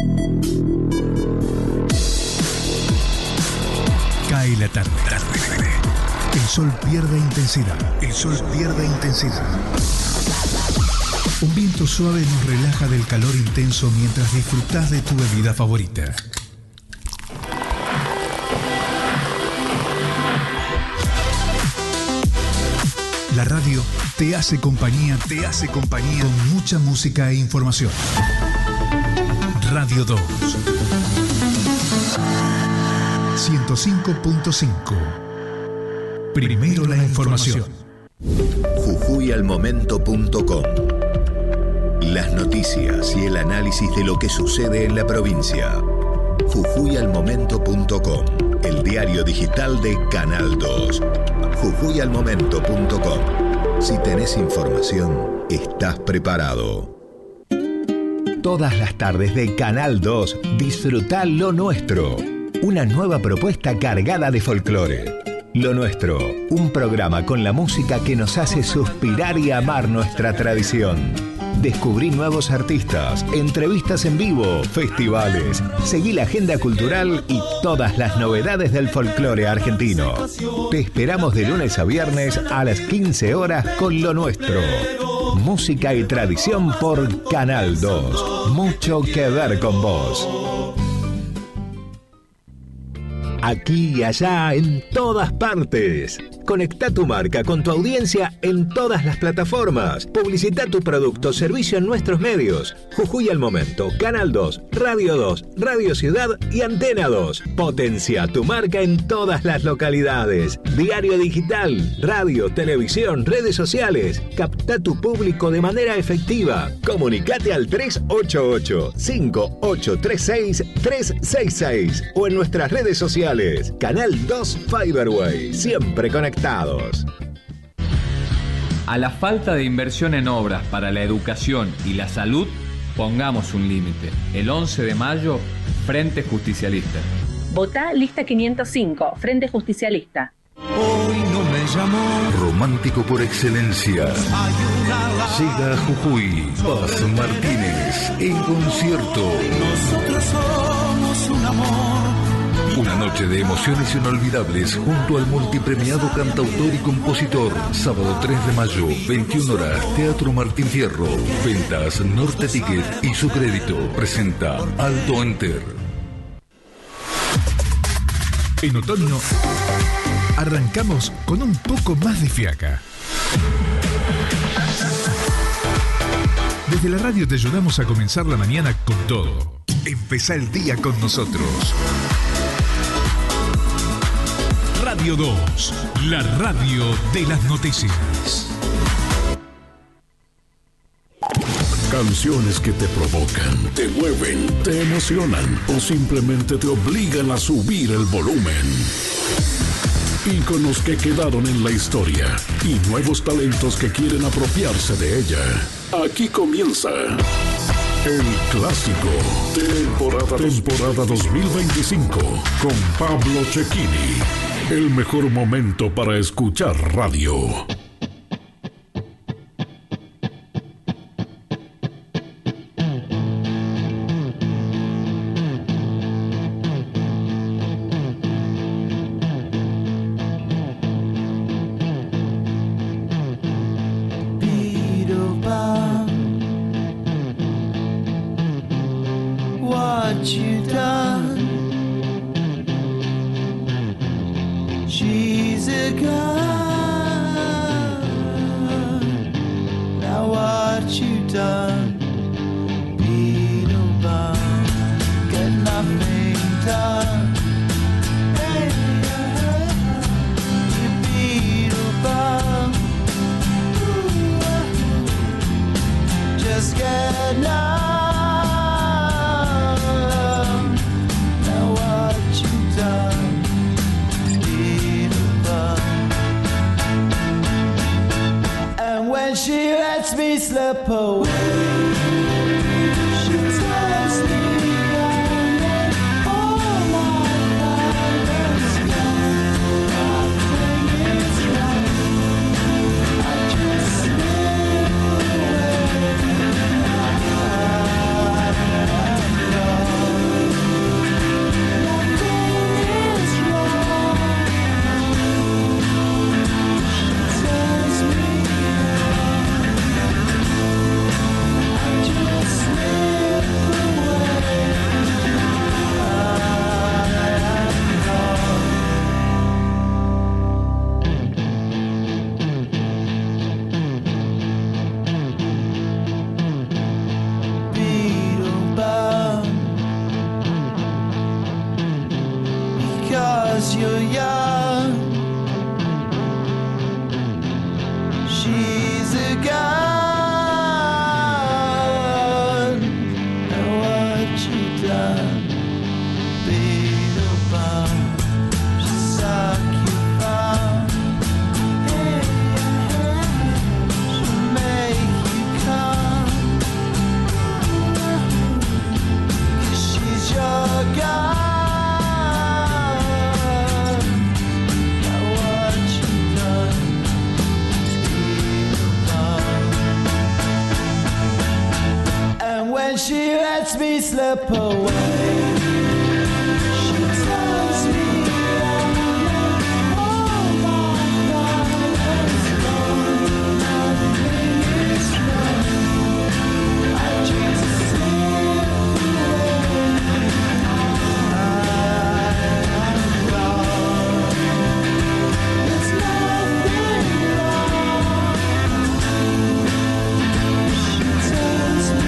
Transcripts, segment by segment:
Cae la tarde. El sol pierde intensidad. Un viento suave nos relaja del calor intenso mientras disfrutás de tu bebida favorita. La radio te hace compañía con mucha música e información. Radio 2 105.5. Primero la información. Jujuyalmomento.com. Las noticias y el análisis de lo que sucede en la provincia. Jujuyalmomento.com, el diario digital de Canal 2. Jujuyalmomento.com. Si tenés información, estás preparado. Todas las tardes de Canal 2, disfrutá Lo Nuestro. Una nueva propuesta cargada de folclore. Lo Nuestro, un programa con la música que nos hace suspirar y amar nuestra tradición. Descubrí nuevos artistas, entrevistas en vivo, festivales. Seguí la agenda cultural y todas las novedades del folclore argentino. Te esperamos de lunes a viernes a las 15 horas con Lo Nuestro. Música y tradición por Canal 2. Mucho que ver con vos. Aquí y allá, en todas partes. Conecta tu marca con tu audiencia en todas las plataformas. Publicita tu producto o servicio en nuestros medios. Jujuy al Momento, Canal 2, Radio 2, Radio Ciudad y Antena 2. Potencia tu marca en todas las localidades. Diario digital, radio, televisión, redes sociales. Capta tu público de manera efectiva. Comunicate al 388-5836-366 o en nuestras redes sociales. Canal 2 Fiberway, siempre conectados. A la falta de inversión en obras para la educación y la salud, pongamos un límite. El 11 de mayo, Frente Justicialista. Votá lista 505, Frente Justicialista. Hoy no me llamó. Romántico por excelencia. Llega a Jujuy, Paz Martínez, en concierto. Nosotros somos un amor. Una noche de emociones inolvidables junto al multipremiado cantautor y compositor. Sábado 3 de mayo, 21 horas, Teatro Martín Fierro. Ventas Norte Ticket y Su Crédito. Presenta Alto Enter. En otoño, arrancamos con un poco más de fiaca. Desde la radio te ayudamos a comenzar la mañana con todo. Empezá el día con nosotros. Radio 2, la radio de las noticias. Canciones que te provocan, te mueven, te emocionan o simplemente te obligan a subir el volumen. Íconos que quedaron en la historia y nuevos talentos que quieren apropiarse de ella. Aquí comienza El Clásico, temporada 2025, con Pablo Cecchini. El mejor momento para escuchar radio. you're young. She's a gun. And what you done, Beetleborn? She suck you up. She'll make you come. 'Cause she's your gun. When she lets me slip away, she tells me all my love is gone. Nothing is wrong. I just slip away. I'm gone. There's nothing wrong. She tells me.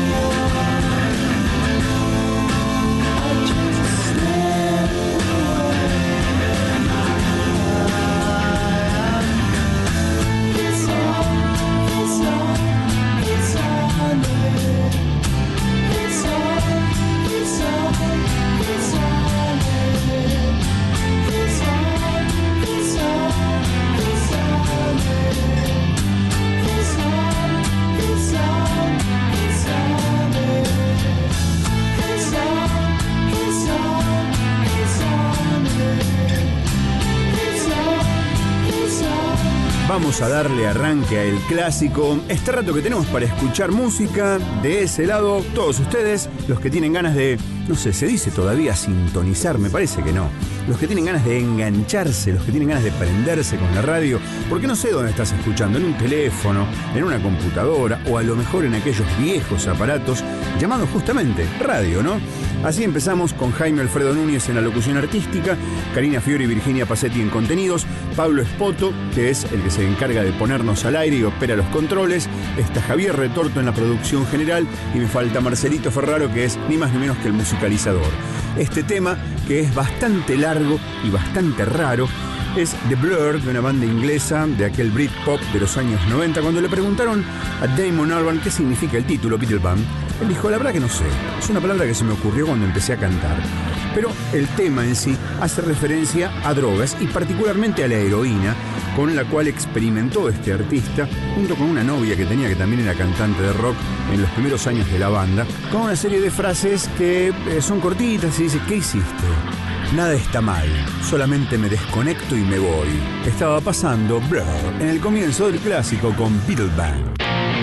Vamos a darle arranque a El Clásico, este rato que tenemos para escuchar música. De ese lado, todos ustedes, los que tienen ganas de, no sé, ¿se dice todavía sintonizar? Me parece que no. Los que tienen ganas de engancharse, los que tienen ganas de prenderse con la radio, porque no sé dónde estás escuchando, en un teléfono, en una computadora o a lo mejor en aquellos viejos aparatos llamados justamente radio, ¿no? Así empezamos con Jaime Alfredo Núñez en la locución artística, Karina Fiori y Virginia Passetti en contenidos, Pablo Espoto, que es el que se encarga de ponernos al aire y opera los controles, está Javier Retorto en la producción general y me falta Marcelito Ferraro, que es ni más ni menos que el musicalizador. Este tema, que es bastante largo y bastante raro, es The Blur, de una banda inglesa de aquel Britpop de los años 90. Cuando le preguntaron a Damon Albarn qué significa el título Beatleband, él dijo, la verdad que no sé, es una palabra que se me ocurrió cuando empecé a cantar. Pero el tema en sí hace referencia a drogas y particularmente a la heroína, con la cual experimentó este artista, junto con una novia que tenía, que también era cantante de rock en los primeros años de la banda, con una serie de frases que son cortitas y dice, ¿qué hiciste? Nada está mal, solamente me desconecto y me voy. Estaba pasando Blur en el comienzo del Clásico con Beatleband.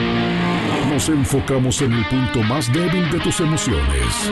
Nos enfocamos en el punto más débil de tus emociones.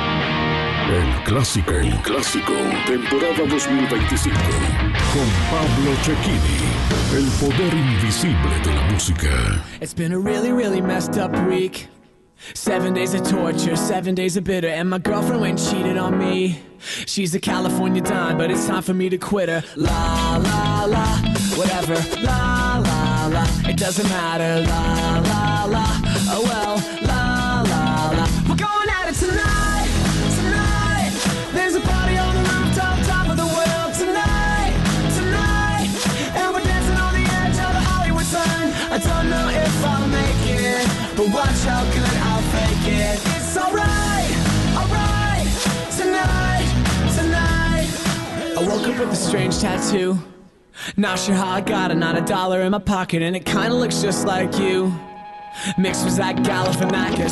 El Clásico, temporada 2025. Con Pablo Cecchini, el poder invisible de la música. It's been a really, really messed up week. 7 days of torture, 7 days of bitter, and my girlfriend went and cheated on me. She's a California dime, but it's time for me to quit her. La, la, la, whatever. La, la, la, it doesn't matter. La, la, la, oh well. La, la, la, we're going at it tonight, tonight. There's a party on the rooftop, top of the world tonight, tonight. And we're dancing on the edge of the Hollywood sign. I don't know if I'll make it, but watch how good I'll fake it. It's alright, alright, tonight, tonight. I woke up with a strange tattoo. Not sure how I got it, not $1 in my pocket, and it kinda looks just like you. Mixed with Zach Galifianakis.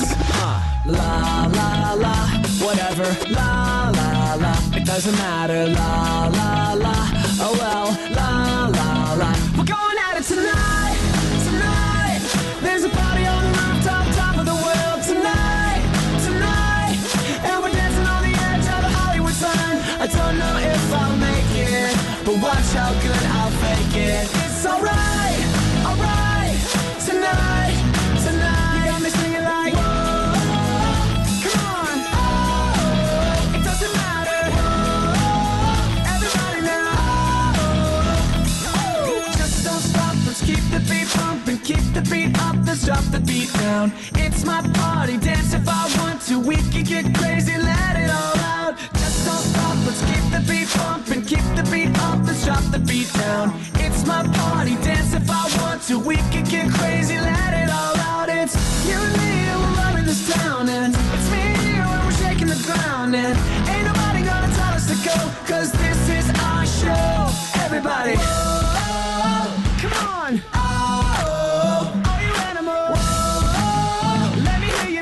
La la la, whatever. La la la, it doesn't matter. La la la, oh well. La la la, we're going at it tonight, tonight. There's a party on the rooftop, top of the world tonight, tonight. And we're dancing on the edge of the Hollywood sign. I don't know if I'll make it, but watch how good I'll fake it. It's alright, alright, tonight, tonight. You got me singing like, whoa, come on, oh, it doesn't matter, whoa, everybody now, oh, just don't stop, let's keep the beat pumping, keep the beat up, let's drop the beat down. It's my party, dance if I want to, we can get crazy, let it all out. Just don't stop, let's keep the beat pumping, keep the beat down. It's my party, dance if I want to. We can get crazy, let it all out. It's you and me, and we're running this town. And it's me and you, and we're shaking the ground. And ain't nobody gonna tell us to go, cause this is our show. Everybody, oh, come on. Oh, all you animals. Oh, let me hear you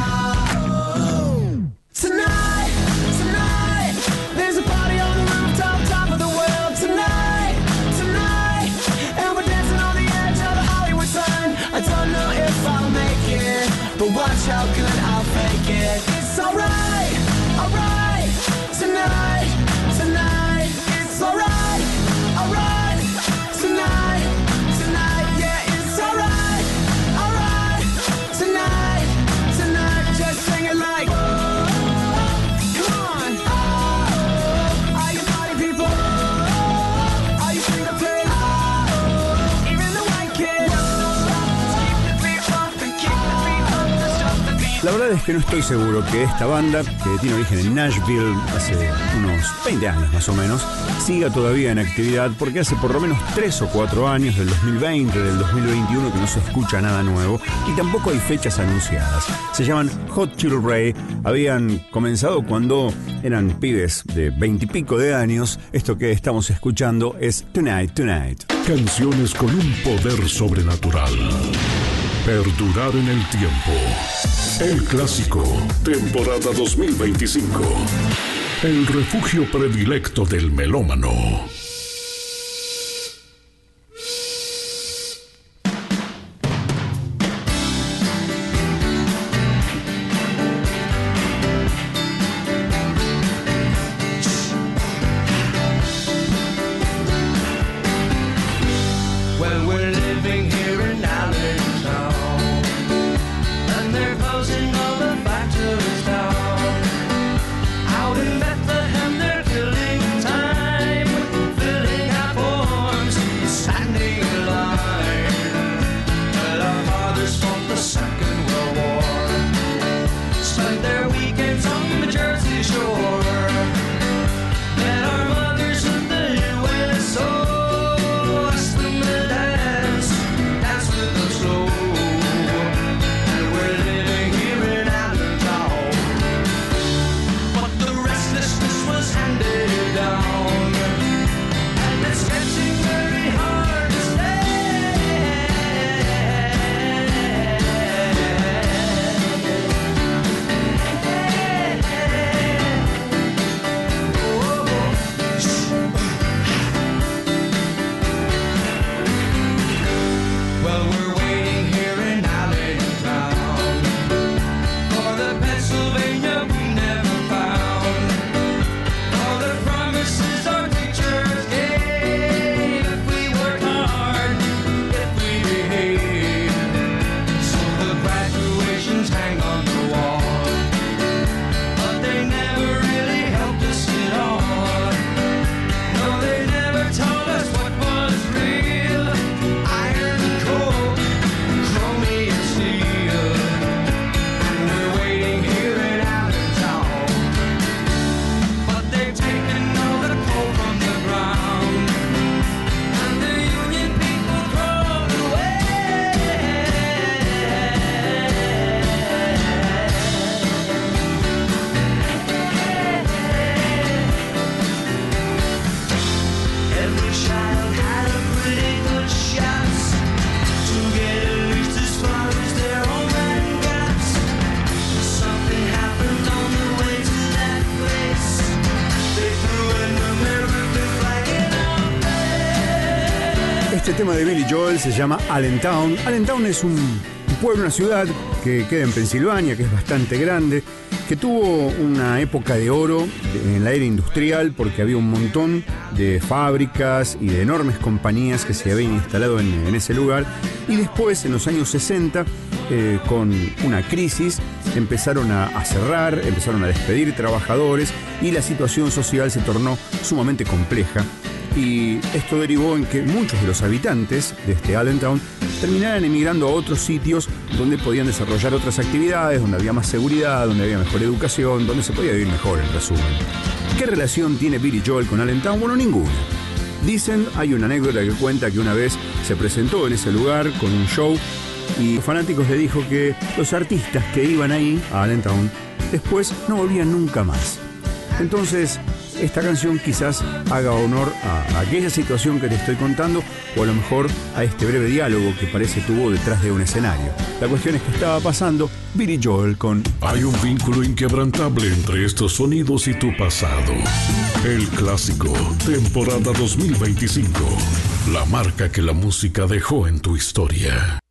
now. Tonight, tonight, there's a party on the rooftop, top of the world. Tonight, tonight, and we're dancing on the edge of the Hollywood sign. I don't know if I'll make it, but watch how good I'll fake it. It's alright, alright, tonight, tonight. It's alright, alright, tonight, tonight. Yeah, it's alright, alright, tonight, tonight. Just sing it like, oh, come on. Oh, are you party people? Oh, are you free to play? Oh, even the white kids. Keep the beat bumping, keep the beat bumping, stop the beat. La verdad es que no estoy seguro que esta banda, que tiene origen en Nashville hace unos 20 años más o menos, siga todavía en actividad, porque hace por lo menos 3 o 4 años, del 2020, del 2021, que no se escucha nada nuevo y tampoco hay fechas anunciadas. Se llaman Hot Chili Ray, habían comenzado cuando eran pibes de 20 y pico de años. Esto que estamos escuchando es Tonight, Tonight. Canciones con un poder sobrenatural. Perdurar en el tiempo. El clásico, temporada 2025. El refugio predilecto del melómano. Well, we're living here in Allentown, and they're closing all the factories down. Out in Bethlehem, they're killing time, filling our forms, standing in line. Well, our fathers fought the Second World War, spent their weekends on the Jersey Shore. Met our mothers in the USO. Este tema de Billy Joel se llama Allentown. Allentown es un pueblo, una ciudad que queda en Pensilvania, que es bastante grande, que tuvo una época de oro en la era industrial porque había un montón de fábricas y de enormes compañías que se habían instalado en ese lugar, y después en los años 60 con una crisis empezaron a cerrar, empezaron a despedir trabajadores y la situación social se tornó sumamente compleja. Y esto derivó en que muchos de los habitantes de este Allentown terminaran emigrando a otros sitios donde podían desarrollar otras actividades, donde había más seguridad, donde había mejor educación, donde se podía vivir mejor, en resumen. ¿Qué relación tiene Billy Joel con Allentown? Bueno, ninguna. Dicen, hay una anécdota que cuenta que una vez se presentó en ese lugar con un show y los fanáticos le dijo que los artistas que iban ahí, a Allentown, después no volvían nunca más. Entonces, esta canción quizás haga honor a aquella situación que te estoy contando, o a lo mejor a este breve diálogo que parece tuvo detrás de un escenario. La cuestión es que estaba pasando Billy Joel con... Hay un vínculo inquebrantable entre estos sonidos y tu pasado. El Clásico, temporada 2025. La marca que la música dejó en tu historia.